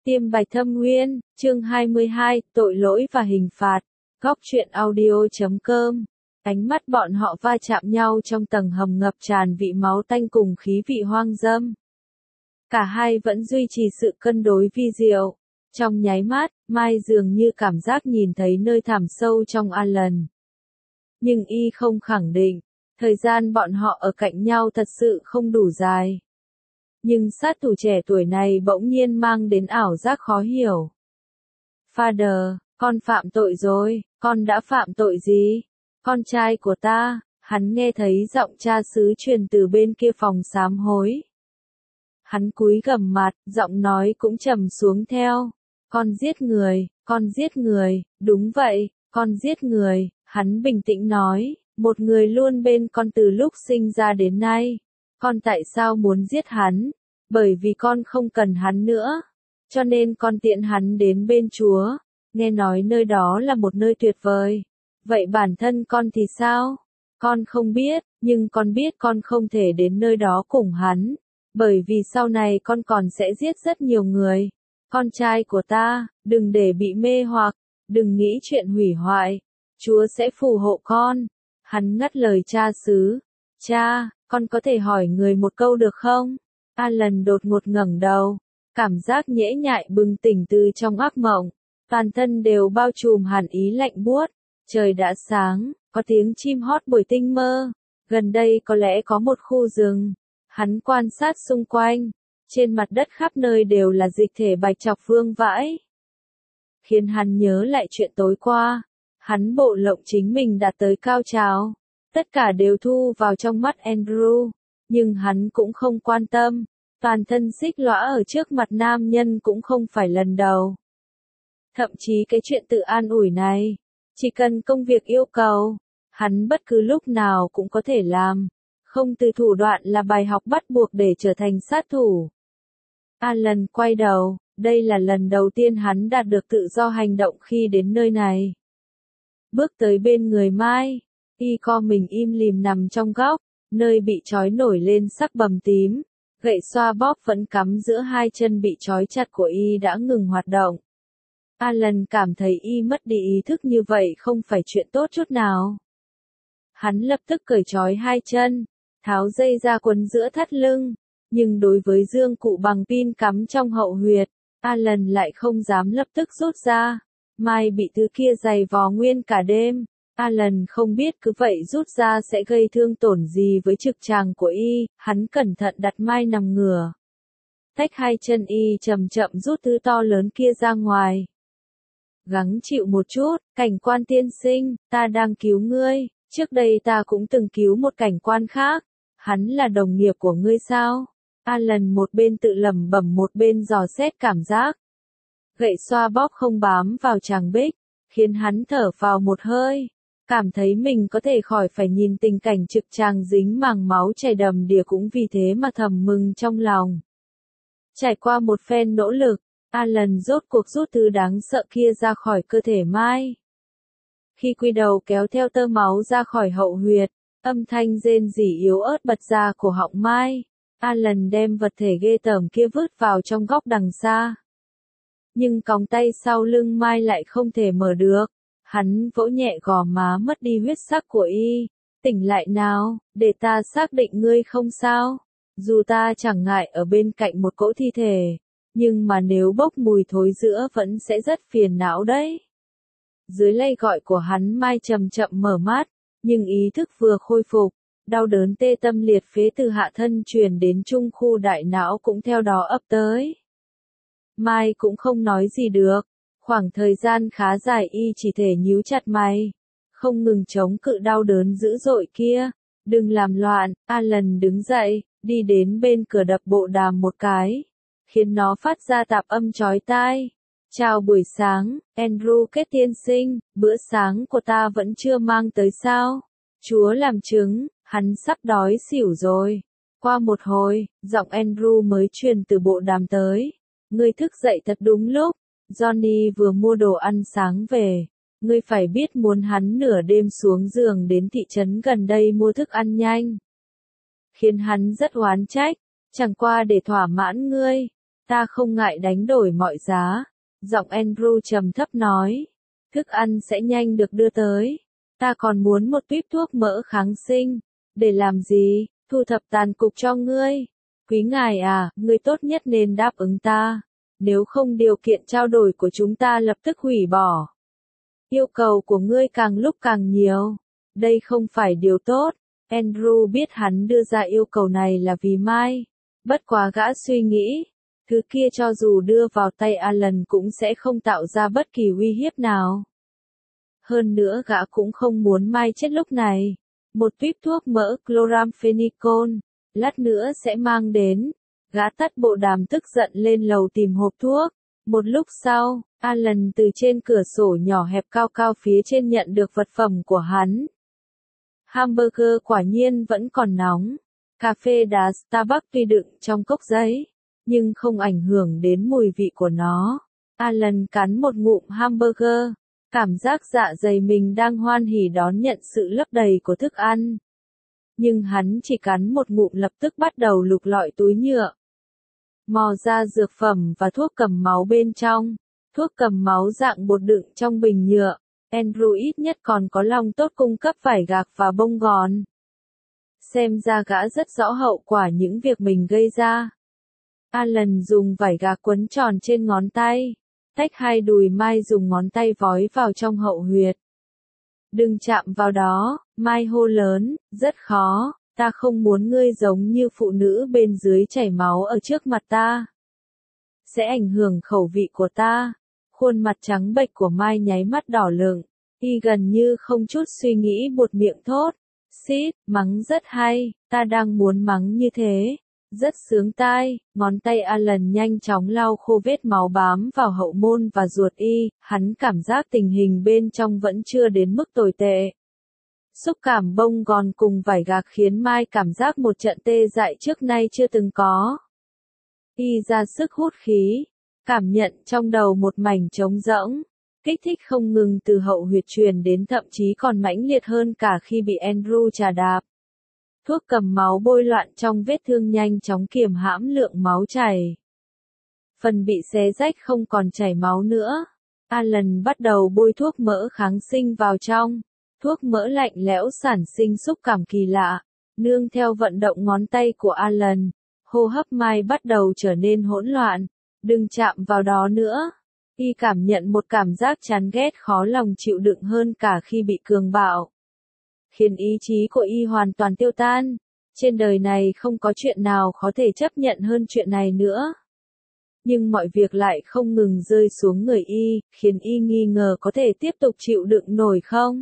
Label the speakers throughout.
Speaker 1: Tiêm bạch thâm nguyên, chương 22, tội lỗi và hình phạt. Góc truyện audio.com. Ánh mắt bọn họ va chạm nhau trong tầng hầm ngập tràn vị máu tanh cùng khí vị hoang dâm. Cả hai vẫn duy trì sự cân đối vi diệu. Trong nháy mắt, Mai dường như cảm giác nhìn thấy nơi thẳm sâu trong Alan. Nhưng y không khẳng định, thời gian bọn họ ở cạnh nhau thật sự không đủ dài. Nhưng sát thủ trẻ tuổi này bỗng nhiên mang đến ảo giác khó hiểu. Father, con phạm tội rồi, con đã phạm tội gì? Con trai của ta, hắn nghe thấy giọng cha xứ truyền từ bên kia phòng sám hối. Hắn cúi gằm mặt, giọng nói cũng trầm xuống theo. Con giết người, đúng vậy, con giết người, hắn bình tĩnh nói, một người luôn bên con từ lúc sinh ra đến nay. Con tại sao muốn giết hắn? Bởi vì con không cần hắn nữa. Cho nên con tiễn hắn đến bên Chúa. Nghe nói nơi đó là một nơi tuyệt vời. Vậy bản thân con thì sao? Con không biết, nhưng con biết con không thể đến nơi đó cùng hắn. Bởi vì sau này con còn sẽ giết rất nhiều người. Con trai của ta, đừng để bị mê hoặc, đừng nghĩ chuyện hủy hoại. Chúa sẽ phù hộ con. Hắn ngắt lời cha xứ. Cha, con có thể hỏi người một câu được không? Alan đột ngột ngẩng đầu, cảm giác nhễ nhại bừng tỉnh từ trong ác mộng, toàn thân đều bao trùm hàn ý lạnh buốt. Trời đã sáng, có tiếng chim hót buổi tinh mơ, gần đây có lẽ có một khu rừng. Hắn quan sát xung quanh, trên mặt đất khắp nơi đều là dịch thể bạch trọc vương vãi. Khiến hắn nhớ lại chuyện tối qua, hắn bộ lộng chính mình đạt tới cao trào, tất cả đều thu vào trong mắt Andrew. Nhưng hắn cũng không quan tâm, toàn thân xích lõa ở trước mặt nam nhân cũng không phải lần đầu. Thậm chí cái chuyện tự an ủi này, chỉ cần công việc yêu cầu, hắn bất cứ lúc nào cũng có thể làm, không từ thủ đoạn là bài học bắt buộc để trở thành sát thủ. Alan quay đầu, đây là lần đầu tiên hắn đạt được tự do hành động khi đến nơi này. Bước tới bên người Mai, y co mình im lìm nằm trong góc. Nơi bị trói nổi lên sắc bầm tím, gậy xoa bóp vẫn cắm giữa hai chân bị trói chặt của y đã ngừng hoạt động. Alan cảm thấy y mất đi ý thức như vậy không phải chuyện tốt chút nào. Hắn lập tức cởi trói hai chân, tháo dây ra quấn giữa thắt lưng, nhưng đối với dương cụ bằng pin cắm trong hậu huyệt, Alan lại không dám lập tức rút ra. Mai bị thứ kia giày vò nguyên cả đêm. Alan không biết cứ vậy rút ra sẽ gây thương tổn gì với trực tràng của y, hắn cẩn thận đặt Mai nằm ngửa. Tách hai chân y chậm chậm rút thứ to lớn kia ra ngoài. Gắng chịu một chút, cảnh quan tiên sinh, ta đang cứu ngươi, trước đây ta cũng từng cứu một cảnh quan khác. Hắn là đồng nghiệp của ngươi sao? Alan một bên tự lẩm bẩm một bên dò xét cảm giác. Gậy xoa bóp không bám vào tràng bích, khiến hắn thở vào một hơi. Cảm thấy mình có thể khỏi phải nhìn tình cảnh trực tràng dính màng máu chảy đầm đìa cũng vì thế mà thầm mừng trong lòng. Trải qua một phen nỗ lực, Alan rốt cuộc rút thứ đáng sợ kia ra khỏi cơ thể Mai. Khi quy đầu kéo theo tơ máu ra khỏi hậu huyệt, âm thanh rên rỉ yếu ớt bật ra cổ họng Mai. Alan đem vật thể ghê tởm kia vứt vào trong góc đằng xa. Nhưng còng tay sau lưng Mai lại không thể mở được. Hắn vỗ nhẹ gò má mất đi huyết sắc của y. Tỉnh lại nào, để ta xác định ngươi không sao. Dù ta chẳng ngại ở bên cạnh một cỗ thi thể, nhưng mà nếu bốc mùi thối giữa vẫn sẽ rất phiền não đấy. Dưới lay gọi của hắn Mai chậm chậm mở mắt, nhưng ý thức vừa khôi phục, đau đớn tê tâm liệt phế từ hạ thân truyền đến trung khu đại não cũng theo đó ập tới. Mai cũng không nói gì được. Khoảng thời gian khá dài y chỉ thể nhíu chặt mày, không ngừng chống cự đau đớn dữ dội kia. Đừng làm loạn, Alan đứng dậy, đi đến bên cửa đập bộ đàm một cái, khiến nó phát ra tạp âm chói tai. Chào buổi sáng, Andrew Kết tiên sinh, bữa sáng của ta vẫn chưa mang tới sao? Chúa làm chứng, hắn sắp đói xỉu rồi. Qua một hồi, giọng Andrew mới truyền từ bộ đàm tới. Ngươi thức dậy thật đúng lúc. Johnny vừa mua đồ ăn sáng về. Ngươi phải biết muốn hắn nửa đêm xuống giường đến thị trấn gần đây mua thức ăn nhanh. Khiến hắn rất oán trách. Chẳng qua để thỏa mãn ngươi. Ta không ngại đánh đổi mọi giá. Giọng Andrew trầm thấp nói. Thức ăn sẽ nhanh được đưa tới. Ta còn muốn một tuýp thuốc mỡ kháng sinh. Để làm gì? Thu thập tàn cục cho ngươi. Quý ngài à, ngươi tốt nhất nên đáp ứng ta. Nếu không điều kiện trao đổi của chúng ta lập tức hủy bỏ. Yêu cầu của ngươi càng lúc càng nhiều. Đây không phải điều tốt. Andrew biết hắn đưa ra yêu cầu này là vì Mai. Bất quá gã suy nghĩ. Thứ kia cho dù đưa vào tay Alan cũng sẽ không tạo ra bất kỳ uy hiếp nào. Hơn nữa gã cũng không muốn Mai chết lúc này. Một tuýp thuốc mỡ chloramphenicol, lát nữa sẽ mang đến. Gã tắt bộ đàm tức giận lên lầu tìm hộp thuốc. Một lúc sau, Alan từ trên cửa sổ nhỏ hẹp cao cao phía trên nhận được vật phẩm của hắn. Hamburger quả nhiên vẫn còn nóng. Cà phê đá Starbucks tuy đựng trong cốc giấy, nhưng không ảnh hưởng đến mùi vị của nó. Alan cắn một ngụm hamburger. Cảm giác dạ dày mình đang hoan hỉ đón nhận sự lấp đầy của thức ăn. Nhưng hắn chỉ cắn một ngụm lập tức bắt đầu lục lọi túi nhựa. Mò ra dược phẩm và thuốc cầm máu bên trong. Thuốc cầm máu dạng bột đựng trong bình nhựa. Andrew ít nhất còn có lòng tốt cung cấp vải gạc và bông gòn. Xem ra gã rất rõ hậu quả những việc mình gây ra. Alan dùng vải gạc quấn tròn trên ngón tay. Tách hai đùi Mai dùng ngón tay vói vào trong hậu huyệt. Đừng chạm vào đó, Mai hô lớn, rất khó, ta không muốn ngươi giống như phụ nữ bên dưới chảy máu ở trước mặt ta. Sẽ ảnh hưởng khẩu vị của ta. Khuôn mặt trắng bệch của Mai nháy mắt đỏ lựng, y gần như không chút suy nghĩ buột miệng thốt. Xít, mắng rất hay, ta đang muốn mắng như thế. Rất sướng tai, ngón tay Alan nhanh chóng lau khô vết máu bám vào hậu môn và ruột y, hắn cảm giác tình hình bên trong vẫn chưa đến mức tồi tệ. Xúc cảm bông gòn cùng vải gạc khiến Mai cảm giác một trận tê dại trước nay chưa từng có. Y ra sức hút khí, cảm nhận trong đầu một mảnh trống rỗng, kích thích không ngừng từ hậu huyệt truyền đến thậm chí còn mãnh liệt hơn cả khi bị Andrew trà đạp. Thuốc cầm máu bôi loạn trong vết thương nhanh chóng kiềm hãm lượng máu chảy. Phần bị xé rách không còn chảy máu nữa. Alan bắt đầu bôi thuốc mỡ kháng sinh vào trong. Thuốc mỡ lạnh lẽo sản sinh xúc cảm kỳ lạ. Nương theo vận động ngón tay của Alan, hô hấp Mai bắt đầu trở nên hỗn loạn. Đừng chạm vào đó nữa. Y cảm nhận một cảm giác chán ghét khó lòng chịu đựng hơn cả khi bị cường bạo. Khiến ý chí của y hoàn toàn tiêu tan. Trên đời này không có chuyện nào có thể chấp nhận hơn chuyện này nữa. Nhưng mọi việc lại không ngừng rơi xuống người y, khiến y nghi ngờ có thể tiếp tục chịu đựng nổi không.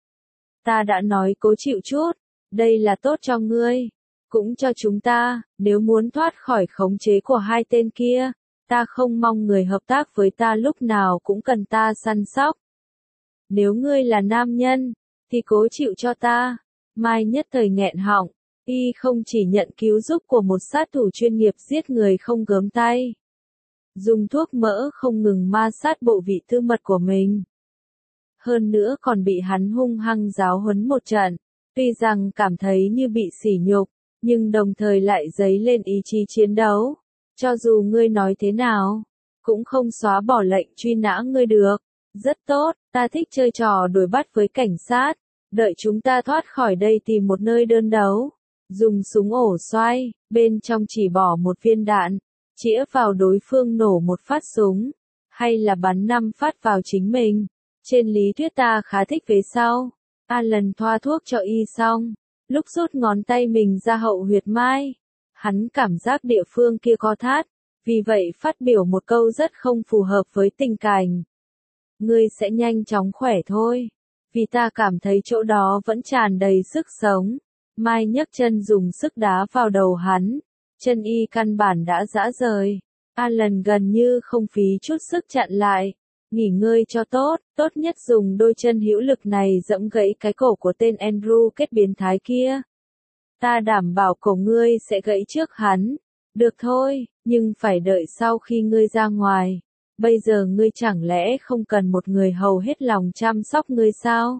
Speaker 1: Ta đã nói cố chịu chút, đây là tốt cho ngươi, cũng cho chúng ta, nếu muốn thoát khỏi khống chế của hai tên kia, ta không mong người hợp tác với ta lúc nào cũng cần ta săn sóc. Nếu ngươi là nam nhân, thì cố chịu cho ta. Mai nhất thời nghẹn họng, y không chỉ nhận cứu giúp của một sát thủ chuyên nghiệp giết người không gớm tay. Dùng thuốc mỡ không ngừng ma sát bộ vị tư mật của mình. Hơn nữa còn bị hắn hung hăng giáo huấn một trận. Tuy rằng cảm thấy như bị sỉ nhục, nhưng đồng thời lại dấy lên ý chí chiến đấu. Cho dù ngươi nói thế nào, cũng không xóa bỏ lệnh truy nã ngươi được. Rất tốt, ta thích chơi trò đuổi bắt với cảnh sát. Đợi chúng ta thoát khỏi đây tìm một nơi đơn đấu. Dùng súng ổ xoay, bên trong chỉ bỏ một viên đạn. Chĩa vào đối phương nổ một phát súng. Hay là bắn 5 phát vào chính mình. Trên lý thuyết ta khá thích về sau. Alan thoa thuốc cho y xong. Lúc rút ngón tay mình ra hậu huyệt Mai. Hắn cảm giác địa phương kia co thắt. Vì vậy phát biểu một câu rất không phù hợp với tình cảnh. Ngươi sẽ nhanh chóng khỏe thôi. Vì ta cảm thấy chỗ đó vẫn tràn đầy sức sống. Mai nhấc chân dùng sức đá vào đầu hắn. Chân y căn bản đã rã rời. Alan gần như không phí chút sức chặn lại. Nghỉ ngơi cho tốt, tốt nhất dùng đôi chân hữu lực này giẫm gãy cái cổ của tên Andrew kết biến thái kia. Ta đảm bảo cổ ngươi sẽ gãy trước hắn. Được thôi, nhưng phải đợi sau khi ngươi ra ngoài. Bây giờ ngươi chẳng lẽ không cần một người hầu hết lòng chăm sóc ngươi sao?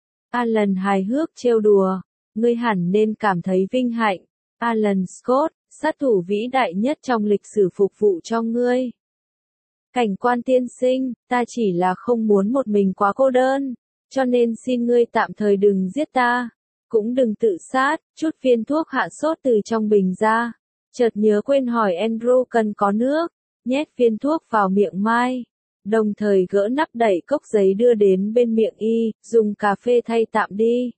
Speaker 1: Alan hài hước trêu đùa. Ngươi hẳn nên cảm thấy vinh hạnh. Alan Scott, sát thủ vĩ đại nhất trong lịch sử phục vụ cho ngươi. Cảnh quan tiên sinh, ta chỉ là không muốn một mình quá cô đơn, cho nên xin ngươi tạm thời đừng giết ta, cũng đừng tự sát, chút viên thuốc hạ sốt từ trong bình ra. Chợt nhớ quên hỏi Andrew cần có nước, nhét viên thuốc vào miệng Mai, đồng thời gỡ nắp đậy cốc giấy đưa đến bên miệng y, dùng cà phê thay tạm đi.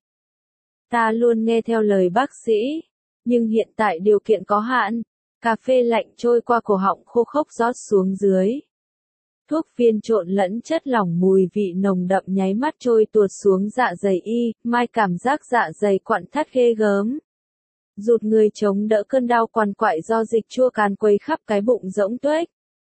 Speaker 1: Ta luôn nghe theo lời bác sĩ, nhưng hiện tại điều kiện có hạn, cà phê lạnh trôi qua cổ họng khô khốc rót xuống dưới. Thuốc viên trộn lẫn chất lỏng mùi vị nồng đậm nháy mắt trôi tuột xuống dạ dày y, Mai cảm giác dạ dày quặn thắt ghê gớm. Rụt người chống đỡ cơn đau quằn quại do dịch chua càn quấy khắp cái bụng rỗng tuếch.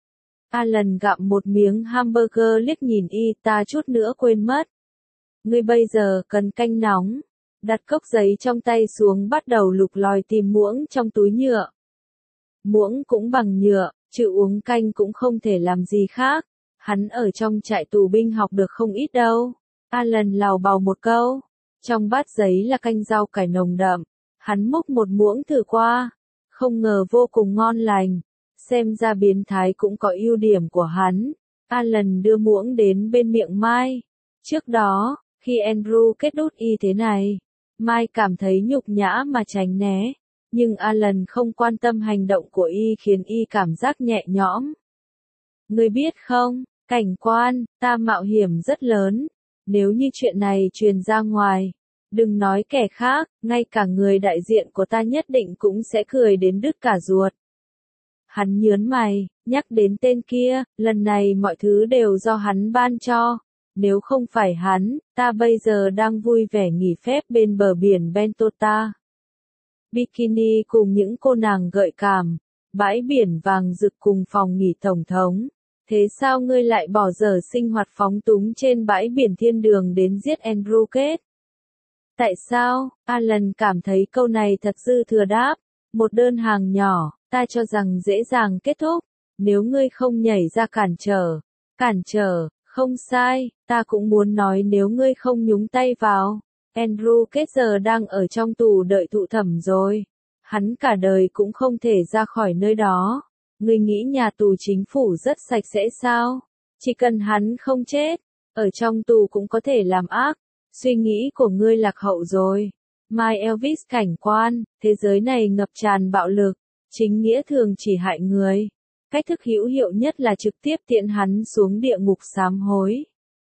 Speaker 1: Alan gặm một miếng hamburger liếc nhìn y, ta chút nữa quên mất. Ngươi bây giờ cần canh nóng. Đặt cốc giấy trong tay xuống bắt đầu lục lọi tìm muỗng trong túi nhựa. Muỗng cũng bằng nhựa, chứ uống canh cũng không thể làm gì khác. Hắn ở trong trại tù binh học được không ít đâu. Alan lào bào một câu. Trong bát giấy là canh rau cải nồng đậm. Hắn múc một muỗng thử qua. Không ngờ vô cùng ngon lành. Xem ra biến thái cũng có ưu điểm của hắn. Alan đưa muỗng đến bên miệng Mai. Trước đó, khi Andrew kết đút y thế này, Mai cảm thấy nhục nhã mà tránh né. Nhưng Alan không quan tâm hành động của y khiến y cảm giác nhẹ nhõm. Ngươi biết không, cảnh quan, ta mạo hiểm rất lớn. Nếu như chuyện này truyền ra ngoài, đừng nói kẻ khác, ngay cả người đại diện của ta nhất định cũng sẽ cười đến đứt cả ruột. Hắn nhớn mày, nhắc đến tên kia, lần này mọi thứ đều do hắn ban cho. Nếu không phải hắn, ta bây giờ đang vui vẻ nghỉ phép bên bờ biển Bentota. Bikini cùng những cô nàng gợi cảm, bãi biển vàng rực cùng phòng nghỉ tổng thống. Thế sao ngươi lại bỏ dở sinh hoạt phóng túng trên bãi biển thiên đường đến giết Andrew Kết? Tại sao? Alan cảm thấy câu này thật dư thừa đáp. Một đơn hàng nhỏ, ta cho rằng dễ dàng kết thúc. Nếu ngươi không nhảy ra cản trở, không sai, ta cũng muốn nói nếu ngươi không nhúng tay vào. Andrew Kết giờ đang ở trong tù đợi thụ thẩm rồi. Hắn cả đời cũng không thể ra khỏi nơi đó. Ngươi nghĩ nhà tù chính phủ rất sạch sẽ sao? Chỉ cần hắn không chết, ở trong tù cũng có thể làm ác. Suy nghĩ của ngươi lạc hậu rồi. My Elvis cảnh quan, thế giới này ngập tràn bạo lực, chính nghĩa thường chỉ hại người. Cách thức hữu hiệu nhất là trực tiếp tiễn hắn xuống địa ngục sám hối.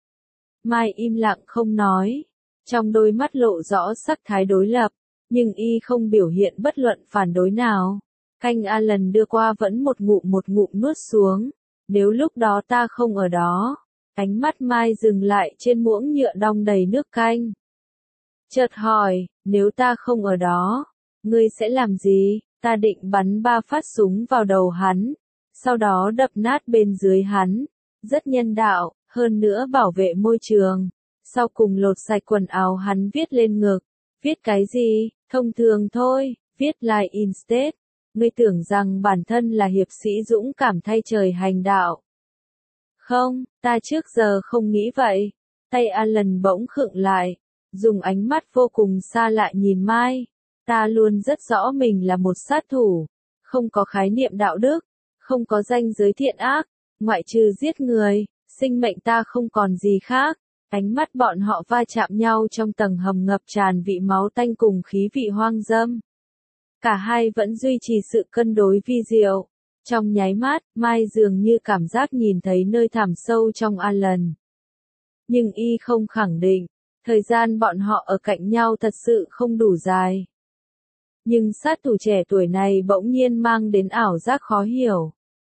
Speaker 1: Mai im lặng không nói, trong đôi mắt lộ rõ sắc thái đối lập, nhưng y không biểu hiện bất luận phản đối nào. Canh Alan đưa qua vẫn một ngụm nuốt xuống. Nếu lúc đó ta không ở đó. Ánh mắt Mai dừng lại trên muỗng nhựa đong đầy nước canh. Chợt hỏi, nếu ta không ở đó, ngươi sẽ làm gì? Ta định bắn 3 phát súng vào đầu hắn, sau đó đập nát bên dưới hắn. Rất nhân đạo, hơn nữa bảo vệ môi trường. Sau cùng lột sạch quần áo hắn viết lên ngực. Viết cái gì? Thông thường thôi, viết like instead. Ngươi tưởng rằng bản thân là hiệp sĩ dũng cảm thay trời hành đạo. Không, ta trước giờ không nghĩ vậy. Tay Alan bỗng khựng lại, dùng ánh mắt vô cùng xa lạ nhìn Mai. Ta luôn rất rõ mình là một sát thủ, không có khái niệm đạo đức, không có ranh giới thiện ác, ngoại trừ giết người, sinh mệnh ta không còn gì khác. Ánh mắt bọn họ va chạm nhau trong tầng hầm ngập tràn vị máu tanh cùng khí vị hoang dâm. Cả hai vẫn duy trì sự cân đối vi diệu. Trong nháy mắt, Mai dường như cảm giác nhìn thấy nơi thẳm sâu trong Alan. Nhưng y không khẳng định, thời gian bọn họ ở cạnh nhau thật sự không đủ dài. Nhưng sát thủ trẻ tuổi này bỗng nhiên mang đến ảo giác khó hiểu.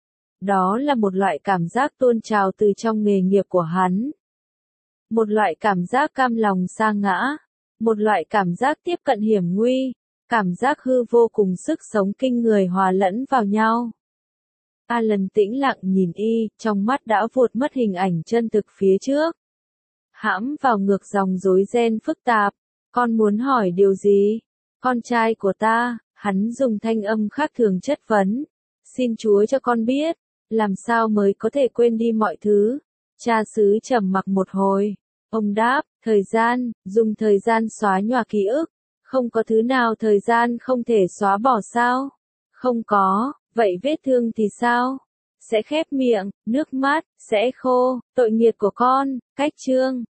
Speaker 1: Đó là một loại cảm giác tuôn trào từ trong nghề nghiệp của hắn. Một loại cảm giác cam lòng sa ngã. Một loại cảm giác tiếp cận hiểm nguy. Cảm giác hư vô cùng sức sống kinh người hòa lẫn vào nhau. Alan tĩnh lặng nhìn y, trong mắt đã vụt mất hình ảnh chân thực phía trước. Hãm vào ngược dòng rối ren phức tạp. Con muốn hỏi điều gì? Con trai của ta, hắn dùng thanh âm khác thường chất vấn. Xin Chúa cho con biết, làm sao mới có thể quên đi mọi thứ? Cha xứ trầm mặc một hồi. Ông đáp, thời gian, dùng thời gian xóa nhòa ký ức. Không có thứ nào thời gian không thể xóa bỏ sao? Không có, vậy vết thương thì sao? Sẽ khép miệng, nước mắt, sẽ khô, tội nghiệp của con, cách chương.